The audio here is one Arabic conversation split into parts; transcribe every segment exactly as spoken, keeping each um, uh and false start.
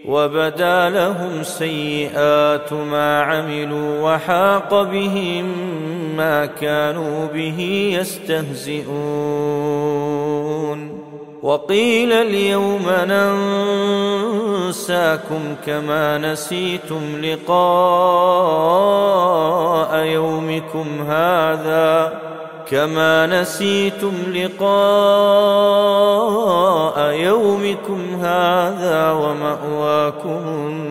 وبدا لهم سيئات ما عملوا وحاق بهم ما كانوا به يستهزئون وقيل اليوم ننساكم كما نسيتم لقاء يومكم هذا كما نسيتم لقاء يومكم هذا ومأواكم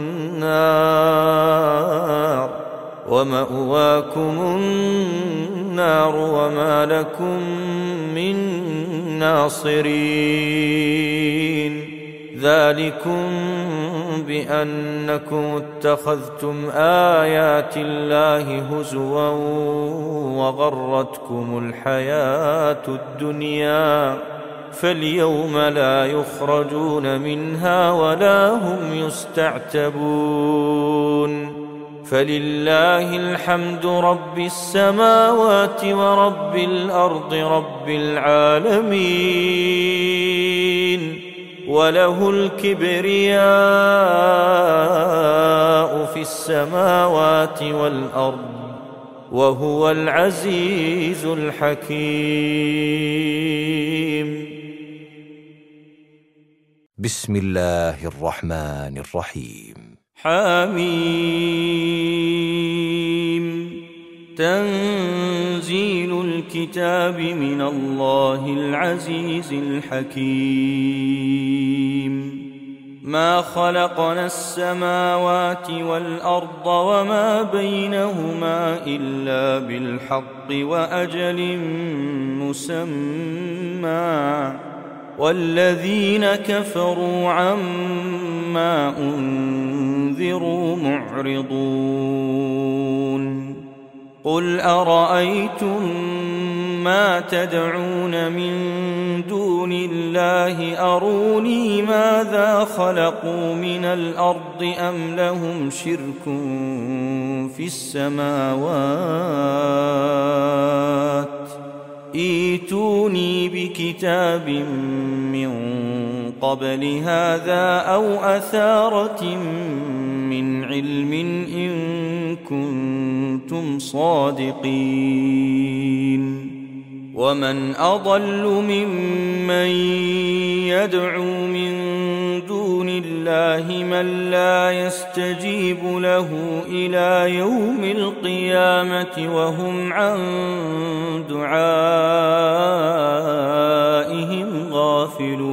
النار ومأواكم النار وما لكم من ناصرين ذلكم بأنكم اتخذتم آيات الله هزوا وغرتكم الحياة الدنيا فاليوم لا يخرجون منها ولا هم يستعتبون فلله الحمد رب السماوات ورب الأرض رب العالمين وله الكبرياء في السماوات والأرض وهو العزيز الحكيم. بسم الله الرحمن الرحيم. حميم تنزيل الكتاب من الله العزيز الحكيم. ما خلقنا السماوات والأرض وما بينهما إلا بالحق وأجل مسمى والذين كفروا عما أنذروا معرضون. قل أرأيتم ما تدعون من دون الله أروني ماذا خلقوا من الأرض أم لهم شرك في السماوات ائتوني بكتاب من قبل هذا أو أثارة من علم إن كنتم صادقين. ومن أضل ممن يدعو من دون الله من لا يستجيب له إلى يوم القيامة وهم عن دعائهم غافلون.